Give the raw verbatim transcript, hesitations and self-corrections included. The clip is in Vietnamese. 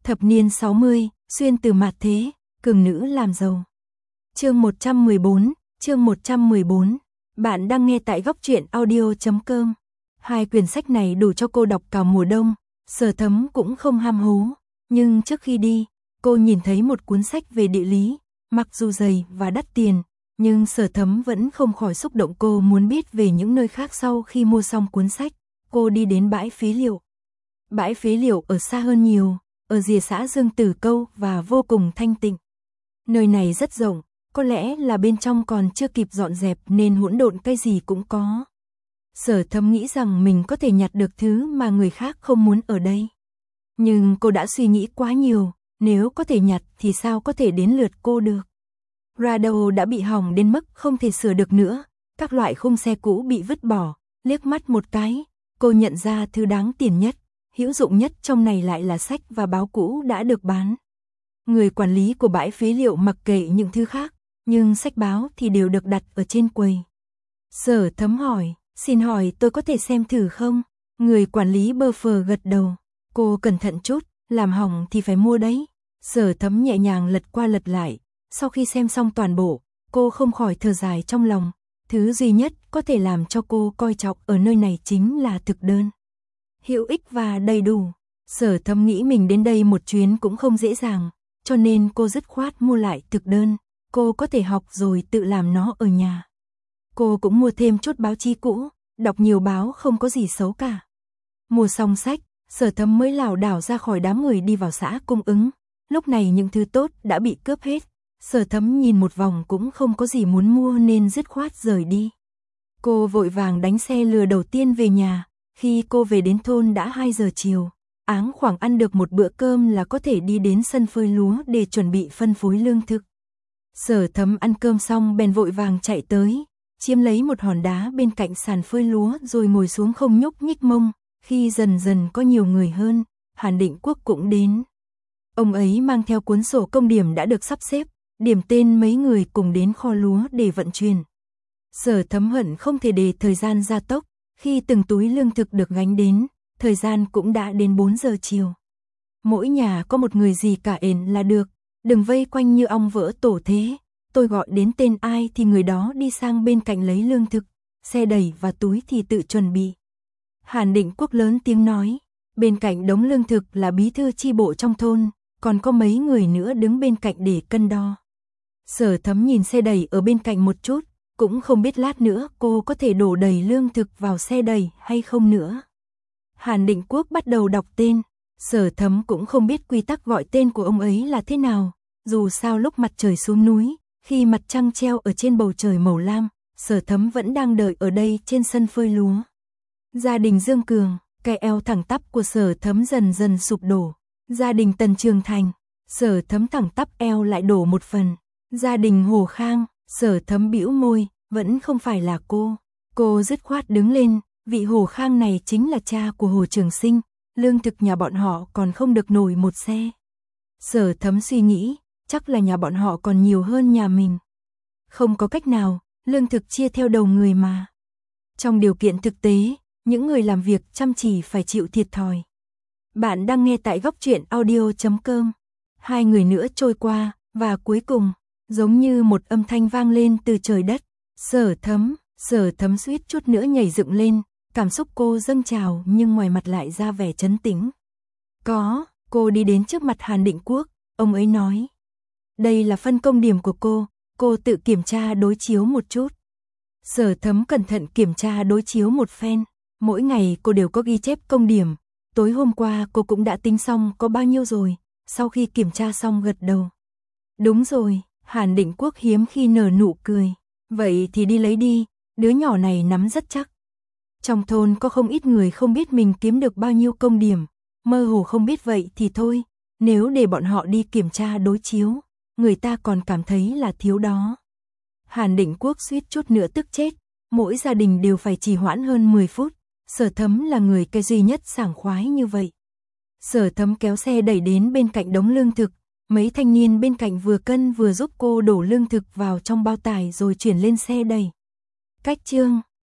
Thập niên sáu mươi, xuyên từ mạt thế, cường nữ làm giàu. Chương một trăm mười bốn, chương một trăm mười bốn. Bạn đang nghe tại góc truyện audio chấm com. Hai quyển sách này đủ cho cô đọc cả mùa đông, Sở Thấm cũng không ham hố, nhưng trước khi đi, cô nhìn thấy một cuốn sách về địa lý, mặc dù dày và đắt tiền, nhưng Sở Thấm vẫn không khỏi xúc động. Cô muốn biết về những nơi khác. Sau khi mua xong cuốn sách, cô đi đến bãi phế liệu. Bãi phế liệu ở xa hơn nhiều, ở rìa xã Dương Tử Câu và vô cùng thanh tịnh. Nơi này rất rộng, có lẽ là bên trong còn chưa kịp dọn dẹp nên hỗn độn cái gì cũng có. Sở Thấm nghĩ rằng mình có thể nhặt được thứ mà người khác không muốn ở đây. Nhưng cô đã suy nghĩ quá nhiều, nếu có thể nhặt thì sao có thể đến lượt cô được. Radio đã bị hỏng đến mức không thể sửa được nữa, các loại khung xe cũ bị vứt bỏ, liếc mắt một cái, cô nhận ra thứ đáng tiền nhất, hữu dụng nhất trong này lại là sách và báo cũ đã được bán. Người quản lý của bãi phế liệu mặc kệ những thứ khác, nhưng sách báo thì đều được đặt ở trên quầy. Sở Thấm hỏi, xin hỏi tôi có thể xem thử không? Người quản lý bơ phờ gật đầu, cô cẩn thận chút, làm hỏng thì phải mua đấy. Sở Thấm nhẹ nhàng lật qua lật lại, sau khi xem xong toàn bộ, cô không khỏi thở dài trong lòng. Thứ duy nhất có thể làm cho cô coi trọng ở nơi này chính là thực đơn. Hữu ích và đầy đủ. Sở Thấm nghĩ mình đến đây một chuyến cũng không dễ dàng, cho nên cô dứt khoát mua lại thực đơn. Cô có thể học rồi tự làm nó ở nhà. Cô cũng mua thêm chút báo chí cũ, đọc nhiều báo không có gì xấu cả. Mua xong sách, Sở Thấm mới lảo đảo ra khỏi đám người đi vào xã cung ứng. Lúc này những thứ tốt đã bị cướp hết. Sở Thấm nhìn một vòng cũng không có gì muốn mua nên dứt khoát rời đi. Cô vội vàng đánh xe lừa đầu tiên về nhà. Khi cô về đến thôn đã hai giờ chiều, áng khoảng ăn được một bữa cơm là có thể đi đến sân phơi lúa để chuẩn bị phân phối lương thực. Sở Thấm ăn cơm xong bèn vội vàng chạy tới, chiếm lấy một hòn đá bên cạnh sàn phơi lúa rồi ngồi xuống không nhúc nhích mông. Khi dần dần có nhiều người hơn, Hàn Định Quốc cũng đến. Ông ấy mang theo cuốn sổ công điểm đã được sắp xếp, điểm tên mấy người cùng đến kho lúa để vận chuyển. Sở Thấm hận không thể để thời gian gia tốc, khi từng túi lương thực được gánh đến, thời gian cũng đã đến bốn giờ chiều. Mỗi nhà có một người gì cả ền là được, đừng vây quanh như ong vỡ tổ thế. Tôi gọi đến tên ai thì người đó đi sang bên cạnh lấy lương thực, xe đẩy và túi thì tự chuẩn bị. Hàn Định Quốc lớn tiếng nói, bên cạnh đống lương thực là bí thư chi bộ trong thôn, còn có mấy người nữa đứng bên cạnh để cân đo. Sở Thấm nhìn xe đẩy ở bên cạnh một chút, cũng không biết lát nữa cô có thể đổ đầy lương thực vào xe đẩy hay không nữa. Hàn Định Quốc bắt đầu đọc tên, Sở Thấm cũng không biết quy tắc gọi tên của ông ấy là thế nào, dù sao lúc mặt trời xuống núi, khi mặt trăng treo ở trên bầu trời màu lam, Sở Thấm vẫn đang đợi ở đây trên sân phơi lúa. Gia đình Dương Cường, cái eo thẳng tắp của Sở Thấm dần dần sụp đổ. Gia đình Tần Trường Thành, Sở Thấm thẳng tắp eo lại đổ một phần. Gia đình Hồ Khang, Sở Thấm bĩu môi, vẫn không phải là cô. Cô dứt khoát đứng lên, vị Hồ Khang này chính là cha của Hồ Trường Sinh, lương thực nhà bọn họ còn không được nổi một xe. Sở Thấm suy nghĩ, chắc là nhà bọn họ còn nhiều hơn nhà mình. Không có cách nào, lương thực chia theo đầu người mà. Trong điều kiện thực tế, những người làm việc chăm chỉ phải chịu thiệt thòi. Bạn đang nghe tại góc truyện audio chấm com. Hai người nữa trôi qua, và cuối cùng, giống như một âm thanh vang lên từ trời đất. Sở Thấm, Sở Thấm suýt chút nữa nhảy dựng lên, cảm xúc cô dâng trào nhưng ngoài mặt lại ra vẻ trấn tĩnh. Có, cô đi đến trước mặt Hàn Định Quốc, ông ấy nói. Đây là phân công điểm của cô, cô tự kiểm tra đối chiếu một chút. Sở Thấm cẩn thận kiểm tra đối chiếu một phen, mỗi ngày cô đều có ghi chép công điểm. Tối hôm qua cô cũng đã tính xong có bao nhiêu rồi, sau khi kiểm tra xong gật đầu. Đúng rồi, Hàn Định Quốc hiếm khi nở nụ cười. Vậy thì đi lấy đi, đứa nhỏ này nắm rất chắc. Trong thôn có không ít người không biết mình kiếm được bao nhiêu công điểm, mơ hồ không biết vậy thì thôi, nếu để bọn họ đi kiểm tra đối chiếu, người ta còn cảm thấy là thiếu đó. Hàn Định Quốc suýt chút nữa tức chết, mỗi gia đình đều phải trì hoãn hơn mười phút, Sở Thấm là người cái duy nhất sảng khoái như vậy. Sở Thấm kéo xe đẩy đến bên cạnh đống lương thực, mấy thanh niên bên cạnh vừa cân vừa giúp cô đổ lương thực vào trong bao tải rồi chuyển lên xe đẩy. Cách chương